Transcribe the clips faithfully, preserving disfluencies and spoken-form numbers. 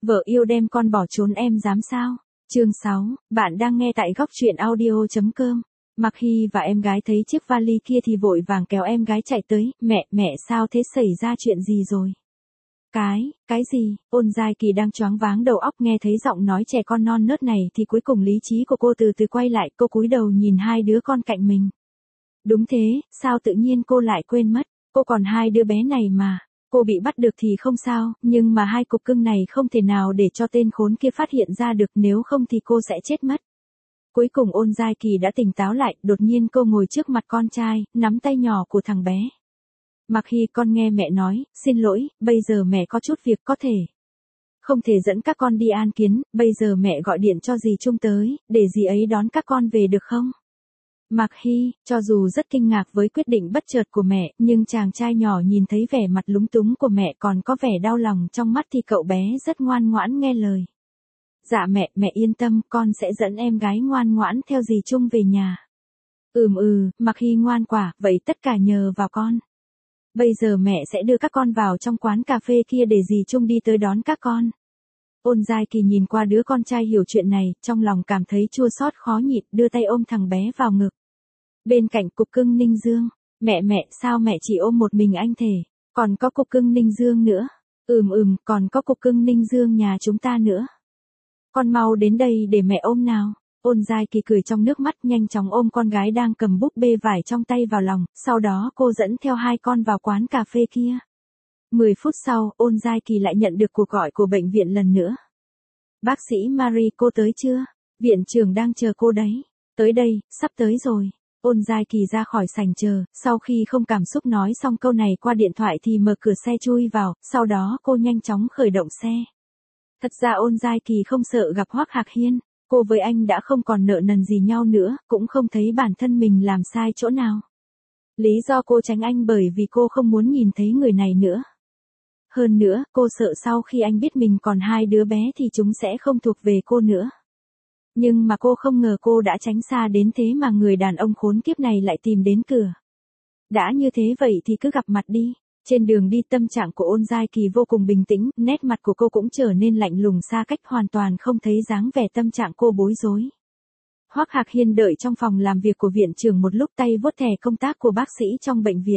Vợ yêu đem con bỏ trốn em dám sao? Chương sáu, bạn đang nghe tại góc truyện audio chấm com. Mạc Hy và em gái thấy chiếc vali kia thì vội vàng kéo em gái chạy tới, mẹ, mẹ sao thế, xảy ra chuyện gì rồi? Cái, cái gì? Ôn Giai Kỳ đang choáng váng đầu óc nghe thấy giọng nói trẻ con non nớt này thì cuối cùng lý trí của cô từ từ quay lại, cô cúi đầu nhìn hai đứa con cạnh mình. Đúng thế, sao tự nhiên cô lại quên mất, cô còn hai đứa bé này mà. Cô bị bắt được thì không sao, nhưng mà hai cục cưng này không thể nào để cho tên khốn kia phát hiện ra được, nếu không thì cô sẽ chết mất. Cuối cùng Ôn Giai Kỳ đã tỉnh táo lại, đột nhiên cô ngồi trước mặt con trai, nắm tay nhỏ của thằng bé. Mạc Hy, con nghe mẹ nói, xin lỗi, bây giờ mẹ có chút việc có thể không thể dẫn các con đi An Kiến, bây giờ mẹ gọi điện cho dì Trung tới, để dì ấy đón các con về được không? Mạc Hy, cho dù rất kinh ngạc với quyết định bất chợt của mẹ, nhưng chàng trai nhỏ nhìn thấy vẻ mặt lúng túng của mẹ còn có vẻ đau lòng trong mắt thì cậu bé rất ngoan ngoãn nghe lời. Dạ mẹ, mẹ yên tâm, con sẽ dẫn em gái ngoan ngoãn theo dì Trung về nhà. Ừm ừ, Mạc Hy ngoan quả, vậy tất cả nhờ vào con. Bây giờ mẹ sẽ đưa các con vào trong quán cà phê kia để dì Trung đi tới đón các con. Ôn Giai Kỳ nhìn qua đứa con trai hiểu chuyện này, trong lòng cảm thấy chua xót khó nhịn, đưa tay ôm thằng bé vào ngực. Bên cạnh cục cưng Ninh Dương, mẹ mẹ, sao mẹ chỉ ôm một mình anh thể, còn có cục cưng Ninh Dương nữa. Ừm ừm, còn có cục cưng Ninh Dương nhà chúng ta nữa. Con mau đến đây để mẹ ôm nào. Ôn Giai Kỳ cười trong nước mắt, nhanh chóng ôm con gái đang cầm búp bê vải trong tay vào lòng, sau đó cô dẫn theo hai con vào quán cà phê kia. Mười phút sau, Ôn Giai Kỳ lại nhận được cuộc gọi của bệnh viện lần nữa. Bác sĩ Marie, cô tới chưa? Viện trưởng đang chờ cô đấy. Tới đây, sắp tới rồi. Ôn Giai Kỳ ra khỏi sảnh chờ, sau khi không cảm xúc nói xong câu này qua điện thoại thì mở cửa xe chui vào, sau đó cô nhanh chóng khởi động xe. Thật ra Ôn Giai Kỳ không sợ gặp Hoắc Hạc Hiên, cô với anh đã không còn nợ nần gì nhau nữa, cũng không thấy bản thân mình làm sai chỗ nào. Lý do cô tránh anh bởi vì cô không muốn nhìn thấy người này nữa. Hơn nữa, cô sợ sau khi anh biết mình còn hai đứa bé thì chúng sẽ không thuộc về cô nữa. Nhưng mà cô không ngờ cô đã tránh xa đến thế mà người đàn ông khốn kiếp này lại tìm đến cửa. Đã như thế vậy thì cứ gặp mặt đi. Trên đường đi tâm trạng của Ôn Giai Kỳ vô cùng bình tĩnh, nét mặt của cô cũng trở nên lạnh lùng xa cách, hoàn toàn không thấy dáng vẻ tâm trạng cô bối rối. Hoắc Hạc Hiên đợi trong phòng làm việc của viện trưởng một lúc, tay vuốt thẻ công tác của bác sĩ trong bệnh viện.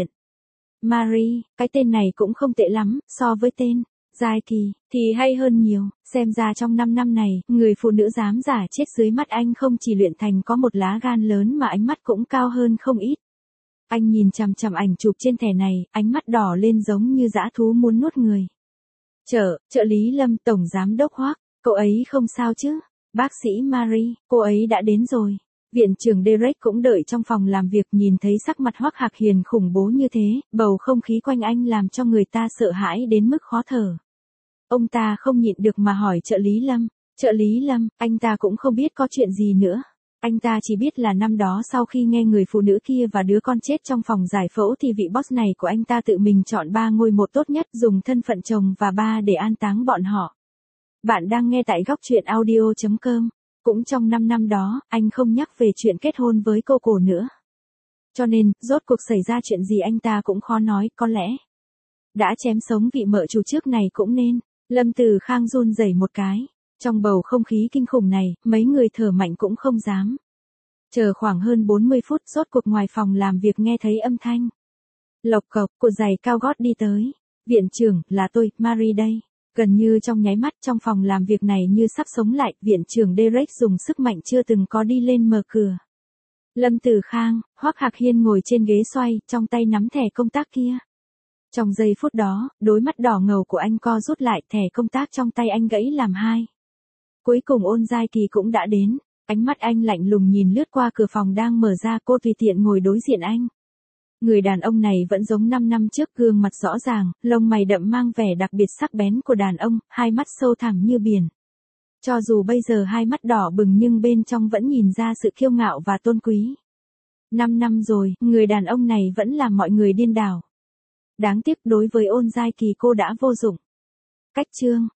Marie, cái tên này cũng không tệ lắm, so với tên Giai Kỳ thì hay hơn nhiều, xem ra trong năm năm này, người phụ nữ dám giả chết dưới mắt anh không chỉ luyện thành có một lá gan lớn mà ánh mắt cũng cao hơn không ít. Anh nhìn chằm chằm ảnh chụp trên thẻ này, ánh mắt đỏ lên giống như dã thú muốn nuốt người. Trợ, trợ lý Lâm, tổng giám đốc Hoắc, cậu ấy không sao chứ? Bác sĩ Marie, cô ấy đã đến rồi. Viện trưởng Derek cũng đợi trong phòng làm việc, nhìn thấy sắc mặt Hoắc Hạc Hiền khủng bố như thế, bầu không khí quanh anh làm cho người ta sợ hãi đến mức khó thở. Ông ta không nhịn được mà hỏi trợ lý Lâm, trợ lý Lâm, anh ta cũng không biết có chuyện gì nữa. Anh ta chỉ biết là năm đó sau khi nghe người phụ nữ kia và đứa con chết trong phòng giải phẫu thì vị boss này của anh ta tự mình chọn ba ngôi mộ tốt nhất, dùng thân phận chồng và ba để an táng bọn họ. Bạn đang nghe tại góc truyện audio chấm com. Cũng trong năm năm đó, anh không nhắc về chuyện kết hôn với cô cổ nữa. Cho nên, rốt cuộc xảy ra chuyện gì anh ta cũng khó nói, có lẽ đã chém sống vị mợ chủ trước này cũng nên. Lâm Từ Khang run rẩy một cái. Trong bầu không khí kinh khủng này, mấy người thở mạnh cũng không dám. Chờ khoảng hơn bốn mươi phút, rốt cuộc ngoài phòng làm việc nghe thấy âm thanh lộc cộc của giày cao gót đi tới. Viện trưởng, là tôi, Marie đây. Gần như trong nháy mắt, trong phòng làm việc này như sắp sống lại, viện trưởng Derek dùng sức mạnh chưa từng có đi lên mở cửa. Lâm Từ Khang, Hoắc Hạc Hiên ngồi trên ghế xoay, trong tay nắm thẻ công tác kia. Trong giây phút đó, đôi mắt đỏ ngầu của anh co rút lại, thẻ công tác trong tay anh gãy làm hai. Cuối cùng Ôn Giai Kỳ cũng đã đến, ánh mắt anh lạnh lùng nhìn lướt qua cửa phòng đang mở ra, cô tùy tiện ngồi đối diện anh. Người đàn ông này vẫn giống năm năm trước, gương mặt rõ ràng, lông mày đậm mang vẻ đặc biệt sắc bén của đàn ông, hai mắt sâu thẳm như biển. Cho dù bây giờ hai mắt đỏ bừng nhưng bên trong vẫn nhìn ra sự kiêu ngạo và tôn quý. Năm năm rồi, người đàn ông này vẫn làm mọi người điên đảo. Đáng tiếc đối với Ôn Giai Kỳ cô đã vô dụng. Cách chương